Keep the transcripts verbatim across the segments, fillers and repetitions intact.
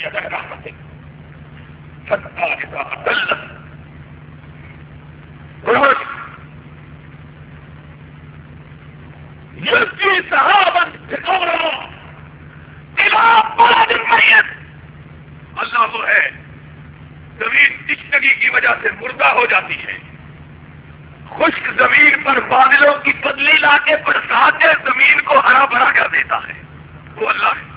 يد رحمتك حتى إذا أدلت رشد يلقي سحابا ثقالا إلى بلد ميت. اللہ وہ ہے زمین تشنگی کی وجہ سے مردہ ہو جاتی ہے، خشک زمین پر بادلوں کی بدلی لا کے برسا کے زمین کو ہرا بھرا کر دیتا ہے. وہ اللہ ہے.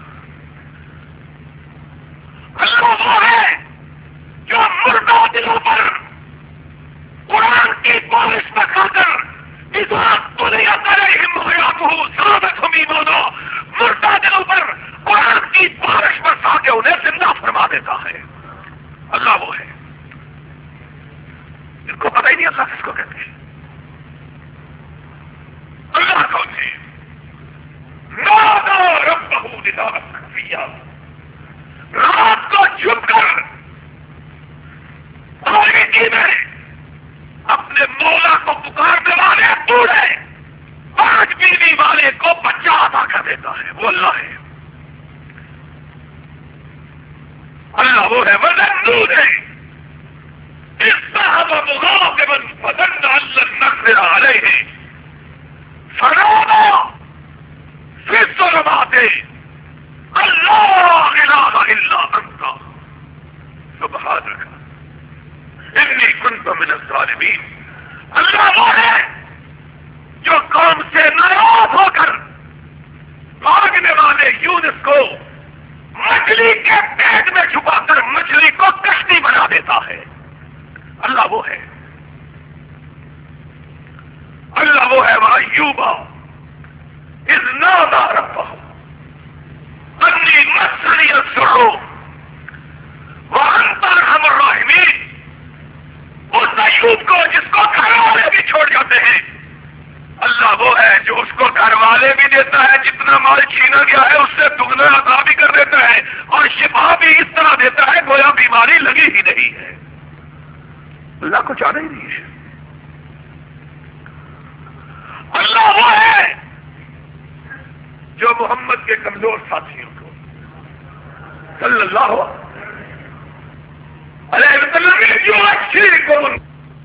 اللہ وہ ہے جو مردہ دلوں پر قرآن کی بارش بکھا کر اس وقت تو نہیں آتا ہے مردہ دلوں پر قرآن کی بارش برسا کے انہیں زندہ فرما دیتا ہے. اللہ وہ ہے. ان کو پتہ ہی نہیں اللہ کس کو کہتے ہیں. اللہ کون ہے؟ نادا ربہ نداء خفیا، رات کو چھپ کر تاریکی میں اپنے مولا کو پکارنے والے بوڑھے پانچ بیوی والے کو بچہ عطا کر دیتا ہے. وہ اللہ ہے. اللہ وہ ہے وَذَنُّونِ إِذْ ذَهَبَ مُغَاضِبًا فَظَنَّ أَن لَّن نَّقْدِرَ عَلَيْهِ فَنَادَىٰ فِي الظُّلُمَاتِ أَن لَّا إِلَٰهَ إِلَّا أَنتَ سُبْحَانَكَ إِنِّي كُنتُ مِنَ الظَّالِمِينَ. اللہ وہ ہے جو قوم سے ناراض ہو کر بھاگنے والے یونس کو مچھلی کے پیٹ میں چھپا کر مچھلی کو کشتی بنا دیتا ہے. اللہ وہ ہے. اللہ وہ ہے وَأَيُّوبَ إِذْ نَادَىٰ رَبَّهُ أَنِّي مَسَّنِيَ الضُّرُّ وَأَنتَ أَرْحَمُ الرَّاحِمِينَ. اس ایوب کو جس کو گھر والے بھی چھوڑ جاتے ہیں، اللہ وہ ہے جو اس کو گھر والے بھی دیتا ہے، جتنا مال چھینا گیا ہے اس سے دگنا عطا بھی کر دیتا ہے، اور شفا بھی اس طرح دیتا ہے گویا بیماری لگی ہی نہیں ہے. اللہ کو چاہنا ہی نہیں ہے. اللہ وہ ہے جو محمد کے کمزور ساتھیوں کو صلی اللہ علیہ وسلم جو اچھی کون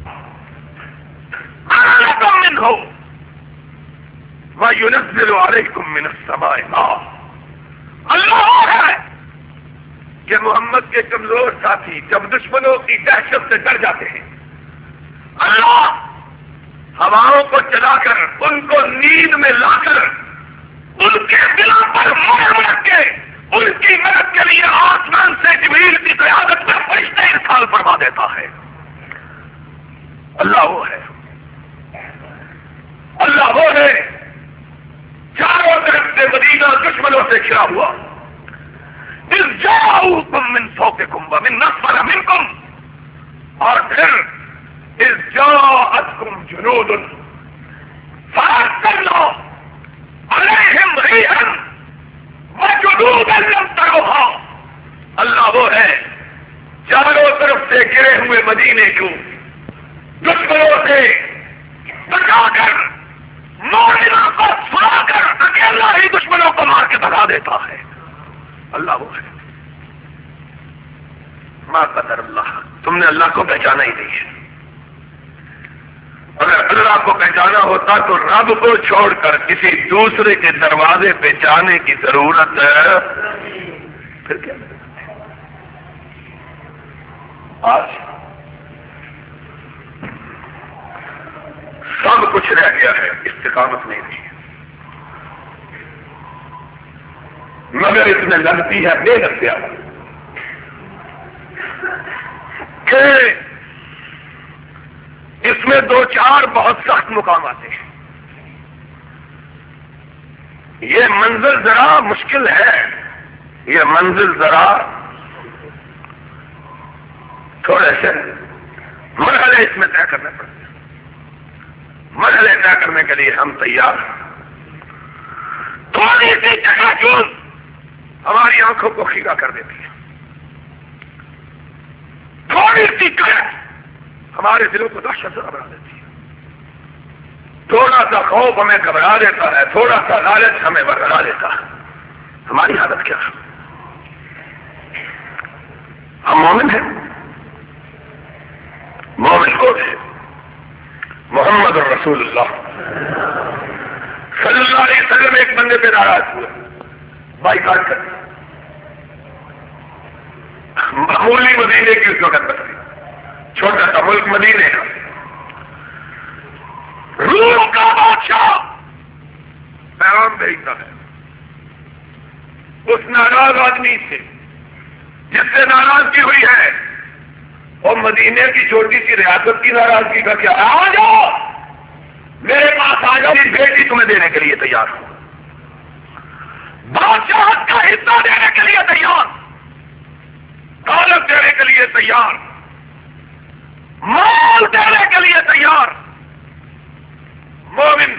من ہو وَيُنَزِّلُ عَلَيْكُم مِّنَ السَّمَاءِ مَاءً. اللہ ہے کہ محمد کے کمزور ساتھی جب دشمنوں کی دہشت سے ڈر جاتے ہیں، اللہ ہواؤں کو چلا کر ان کو نیند میں لا کر ان کے دلوں پر مہر رکھ کے ان کی مدد کے لیے آسمان سے جبریل کی قیادت میں فرشتے ارسال فرما دیتا ہے. اللہ وہ ہے. اللہ وہ ہے چاروں طرف سے مدینہ دشمنوں سے گھرا ہوا. اذ جاؤکم من فوقکم ومن اسفل منکم، اور پھر اذ جاءتکم جنود فارسلنا علیہم ریحا وجنودا لم تروها. اللہ وہ ہے چاروں طرف سے گرے ہوئے مدینے کو دشمنوں سے بچا کر مومنوں کو سلا کر اکیلا ہی دشمنوں کو مار کے بھگا دیتا ہے. اللہ وہ ہے. ما قدر اللہ. تم نے اللہ کو پہچانا ہی نہیں ہے. اگر اللہ کو پہچانا ہوتا تو رب کو چھوڑ کر کسی دوسرے کے دروازے پہ جانے کی ضرورت ہے. پھر کیا آج سب کچھ رہ گیا ہے، استقامت نہیں رہی. مگر اس میں لگتی ہے بے لگتیا کہ اس میں دو چار بہت سخت مقام آتے ہیں. یہ منزل ذرا مشکل ہے، یہ منزل ذرا تھوڑے سے مرحلے اس میں طے کرنے پڑتے ہیں. مرحلے طے کرنے کے لیے ہم تیار ہیں. تھوڑی سی جگہ چون ہماری آنکھوں کو خیرہ کر دیتی ہے. تھوڑی سی قحط ہمارے دلوں کو دہشت زدہ بنا دیتی ہے. تھوڑا سا خوف ہمیں گھبرا دیتا ہے، تھوڑا سا لالچ ہمیں برگلا دیتا ہے. ہماری حالت کیا ہے؟ ہم مومن ہیں. مومن کو ہے محمد رسول اللہ صلی اللہ علیہ وسلم ایک بندے پہ ناراض ہوئے, بائیکاٹ کر دیا. معمولی مدینے کی اس وقت بستی, چھوٹا سا ملک مدینے کا. روم کا بادشاہ پیغام بھیجتا ہے اس ناراض آدمی سے جس سے ناراضگی ہوئی ہے, اور مدینے کی چھوٹی سی ریاست کی ناراضگی کا کیا, آ جاؤ میرے پاس آ جاؤ, بیٹی تمہیں دینے کے لیے تیار ہوں, بادشاہ کا حصہ دینے کے لیے تیار, دولت دینے کے لیے تیار, مال دینے کے لیے تیار. مومن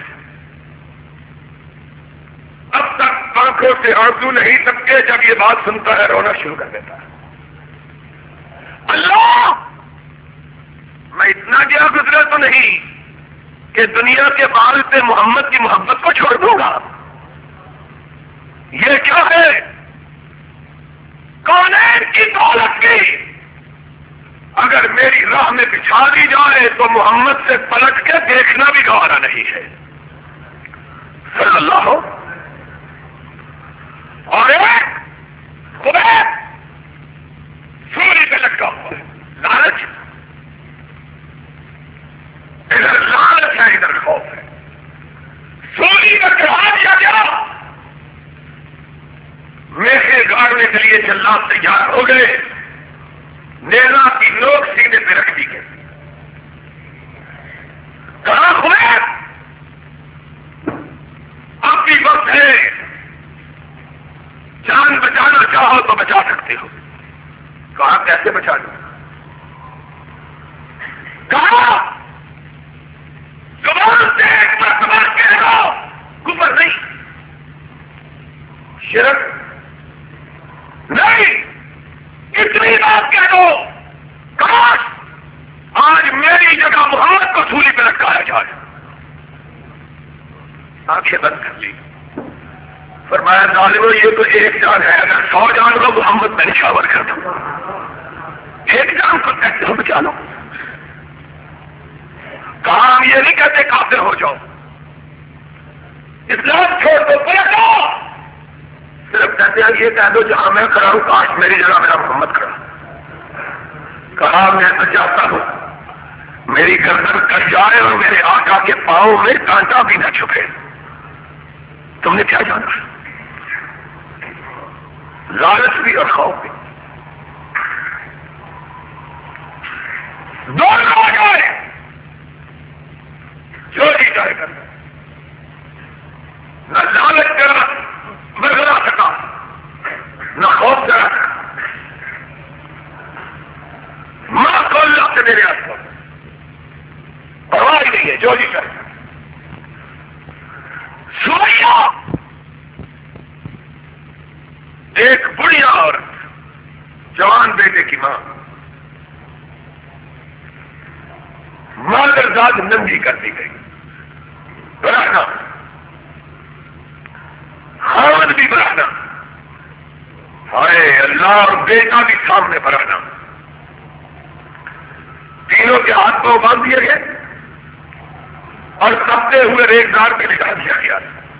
اب تک آنکھوں سے آنسو نہیں سکتے, جب یہ بات سنتا ہے رونا شروع کر دیتا ہے. اللہ میں اتنا گیا گزرا تو نہیں کہ دنیا کے بال پہ محمد کی محبت کو چھوڑ دوں گا. یہ کیا ہے, کونین کی دولت کی اگر میری راہ میں بچھا دی جائے تو محمد سے پلٹ کے دیکھنا بھی گوارا نہیں ہے صلی اللہ. اور ایک خدا سوری پہ لٹکا ہوا ہے, لالچ, ادھر لالچ ہے ادھر خوف ہے. سوری کا چڑھا دیا گیا, میخے گاڑنے کے لیے جلات تیار ہو گئے, نیزا کی نوک سینے پہ رکھ دی گئی. کہاں خدا اب بھی وقت ہے, جان بچانا چاہو تو بچا سکتے ہو. کہاں کیسے بچا لوں, کہاں زبان سے ایک مرتبہ کہہ رہا کفر نہیں, شرک نہیں, اتنی بات کہہ دو کاش آج میری جگہ محمد کو سولی پہ لٹکایا جائے. آنکھیں بند کر لی, فرمایا ظالمو یہ تو ایک جان ہے, اگر سو جان کو محمد میں نشاور کر دوں, ایک جان کو کہتے ہو بچا لو. کہا ہم یہ نہیں کہتے کافر ہو جاؤ, اسلام چھوڑ دو, پلٹو, صرف کہتے ہیں یہ کہہ دو جہاں میں کھڑا ہوں کاش میری جگہ میرا محمد کھڑا. کہا میں تو چاہتا ہوں میری گردن کٹ جائے اور میرے آقا کے پاؤں میں کانٹا بھی نہ چھپے. تم نے کیا جانا, لالچ بھی اور خوف بھی دونوں آ جائے, جو جی چاہے کرنا, نہ لالچ کرا مرغلا سکا, نہ خوف کرا سکا. ماں کو اللہ سے میرے ہاتھ پر پرواہ ہی نہیں ہے, جو جی چاہے. سوریا ایک بڑھیا عورت, جوان بیٹے کی ماں, مادرزاد ننگی کر دی گئی, براہنا, خاوند بھی براہنا, ہائے اللہ, اور بیٹا بھی سامنے براہنا. تینوں کے ہاتھ کو باندھ دیے گئے اور تپتے ہوئے ریگزار پہ لٹا دیا گیا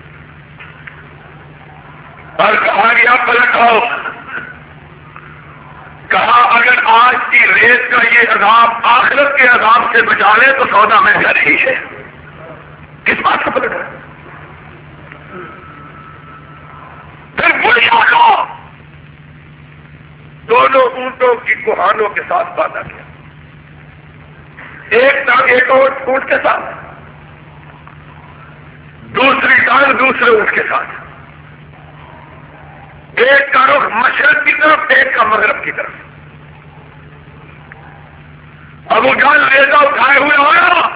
اور کہا گیا پلٹ آؤ. کہا اگر آج کی ریت کا یہ عذاب آخرت کے عذاب سے بچا لے تو سودا مہنگا نہیں ہے. کس بات کا پلٹ ہے؟ پھر بڑھیا کو دونوں اونٹوں کی کوہانوں کے ساتھ باندھا گیا, ایک ٹانگ ایک اونٹ کے ساتھ, دوسری ٹانگ دوسرے اونٹ کے ساتھ, ایک کا رخ مشرق کی طرف, ایک کا مغرب کی طرف. ابو جان ریزا اٹھائے ہوئے آیا,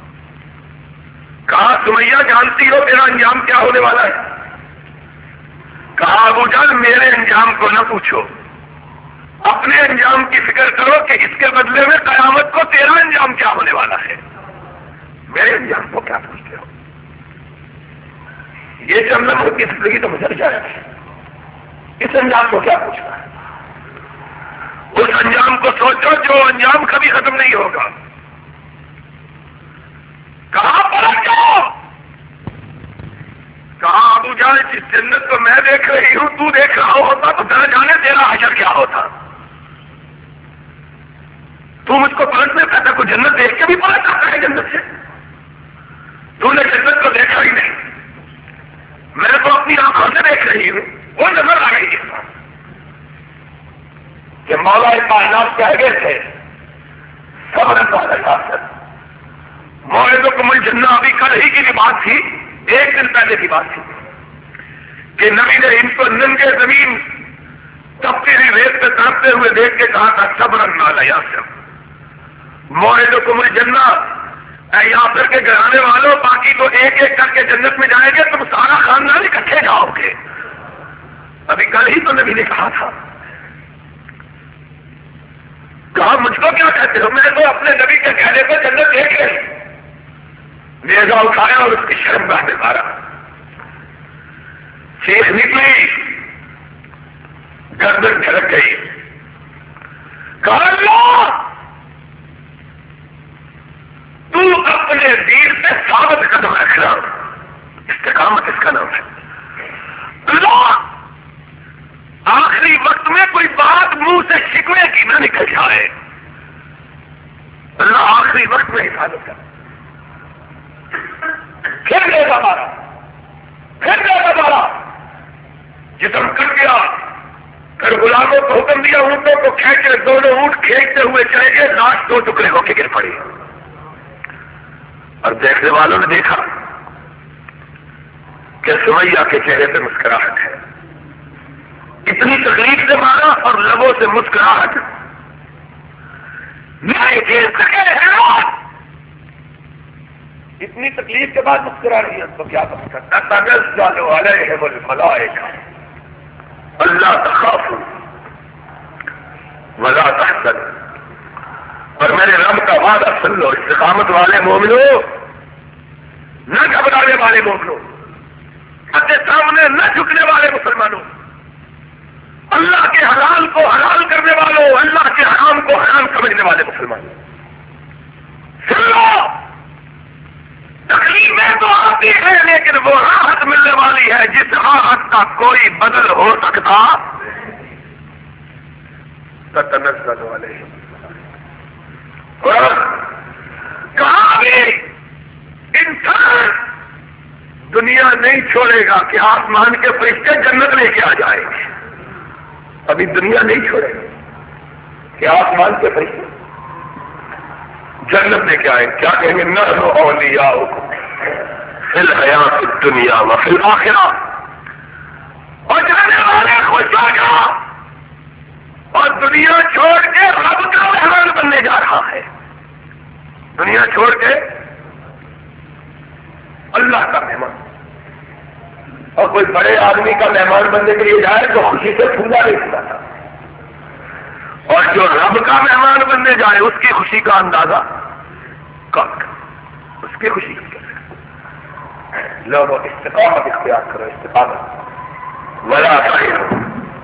کہا سمیہ جانتی ہو میرا انجام کیا ہونے والا ہے؟ کہا ابو جان میرے انجام کو نہ پوچھو, اپنے انجام کی فکر کرو کہ اس کے بدلے میں قیامت کو تیرا انجام کیا ہونے والا ہے. میرے انجام کو کیا پوچھتے ہو؟ یہ جب میں کی زندگی تو گزر جائے, اس انجام کو کیا پوچھنا ہے؟ اس انجام کو سوچو جو انجام کبھی ختم نہیں ہوگا. کہاں پلٹ جاؤ. کہاں ابو جان جس جنت کو میں دیکھ رہی ہوں تو دیکھ رہا ہوتا تو نہ جانے تیرا حشر کیا ہوتا. تو مجھ کو پلٹنے کہتا کوئی جنت دیکھ کے بھی پلٹ آتا ہے جنت سے. تو نے جنت کو دیکھا ہی نہیں. میں تو اپنی آنکھوں سے دیکھ رہی ہوں. وہ نظر آ گئی ہے کہ مولا کائنات کہہ گئے تھے صبر کا موعدہ کو مل جنہ ابھی کل ہی کی بات تھی. ایک دن پہلے کی بات تھی کہ نبی نے ان کو ننگے زمین تپتی ہوئی ریت پہ تڑپتے ہوئے دیکھ کے کہا تھا صبر نہ یاسر موعدہ کو مل جنہ اے یاسر کے گھرانے والوں باقی تو ایک ایک کر کے جنت میں جائیں گے تم سارا خاندان اکٹھے جاؤ گے. ابھی کل ہی تو نبی نے کہا تھا. کہا مجھ کو کیا کہتے ہو. میں تو اپنے نبی کے کہنے پہ جنت دیکھ رہی. نیزا اٹھایا اور اس کی شرم گاہ میں مارا. چیخ نکلی گردن جھلک گئی. کہا اللہ تو اپنے دین پہ ثابت قدم رکھنا. استقامت اس کا نام ہے. اللہ آخری وقت میں کوئی بات منہ سے شکوے کی نہ نکل جائے. اللہ آخری وقت میں حفاظت کر. پھر گئے ہمارا پھر گئے ہمارا جسم کٹ گیا. پھر غلاموں کو حکم دیا اونٹوں کو کھینچے. دونوں اونٹ کھینچتے ہوئے چلے گئے. لاش دو ٹکڑے ہو کے گر پڑی. اور دیکھنے والوں نے دیکھا کہ سمیہ کے چہرے پہ مسکراہٹ ہے. اتنی تکلیف سے مارا اور لبوں سے مسکراہٹ نہیں جھیل سکے ہیں. اتنی تکلیف کے بعد مسکرا رہی ہے تو کیا کر سکتا. تنزل علیہم الملائکہ اللہ تخافوا ولا تحزنوا. اور میرے رب کا وعدہ سن لو استقامت والے مومنوں نہ گھبرانے والے مومنوں اپنے سامنے نہ جھکنے والے مسلمانوں اللہ کے حلال کو حلال کرنے والوں اللہ کے حرام کو حرام سمجھنے والے مسلمانوں سن لو. تکلیفیں تو آتی ہے لیکن وہ راحت ملنے والی ہے جس راحت کا کوئی بدل ہو سکتا. تتنزل علیہم کہاں بھی انسان دنیا نہیں چھوڑے گا کہ آسمان کے فرشتے جنت لے کے آ جائیں گے. ابھی دنیا نہیں چھوڑے گا کہ آسمان کے فرشتے جنت لے کے آئے. کیا کہیں گے نحن اولیاؤکم فی الحیات الدنیا وفی الآخرہ. اور جانے والے خوش ہو جا اور دنیا چھوڑ کے رب کا مہمان بننے جا رہا ہے. دنیا چھوڑ کے اللہ کا مہمان. اور کوئی بڑے آدمی کا مہمان بننے کے لیے جائے تو خوشی سے پھولا نہیں پھولاتا. اور جو رب کا مہمان بننے جائے اس کی خوشی کا اندازہ کم اس کی خوشی کا کیا. لوگوں استقامت اختیار کرو. استقامت ولا تہنوا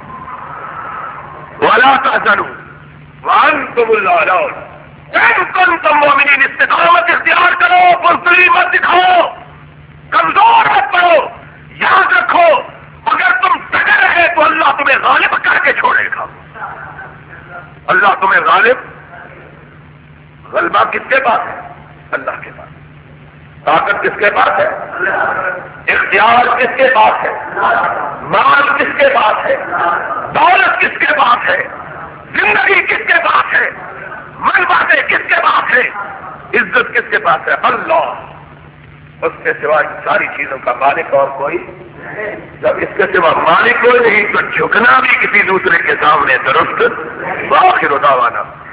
ولا تحزنوا وانتم الاعلون. ان کنتم مؤمنین استقامت اختیار کرو. بزدلی مت دکھاؤ. کمزور مت پڑو. یاد رکھو اگر تم ڈٹے رہے تو اللہ تمہیں غالب کر کے چھوڑے گا. اللہ تمہیں غالب غلبہ کس کے پاس ہے؟ اللہ کے پاس. طاقت کس کے پاس ہے؟ اختیار کس کے پاس ہے؟ مال کس کے پاس ہے؟ دولت کس کے پاس ہے؟ زندگی کس کے پاس ہے؟ منفعتیں کس کے پاس ہے؟ عزت کس کے پاس ہے؟ اللہ. اس کے سوا ساری چیزوں کا مالک اور کوئی. جب اس کے سوا مالک کوئی نہیں تو جھکنا بھی کسی دوسرے کے سامنے درست. وآخر دعوانا